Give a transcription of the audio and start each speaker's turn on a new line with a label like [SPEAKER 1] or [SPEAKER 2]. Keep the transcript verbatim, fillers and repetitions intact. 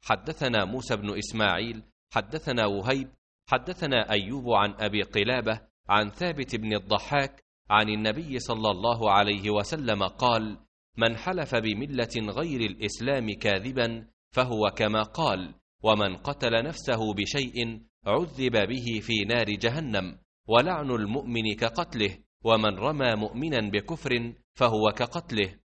[SPEAKER 1] حدثنا موسى بن إسماعيل حدثنا وهيب حدثنا أيوب عن أبي قلابة عن ثابت بن الضحاك عن النبي صلى الله عليه وسلم قال: من حلف بملة غير الإسلام كاذبا فهو كما قال، ومن قتل نفسه بشيء عذب به في نار جهنم، ولعن المؤمن كقتله، ومن رمى مؤمنا بكفر فهو كقتله.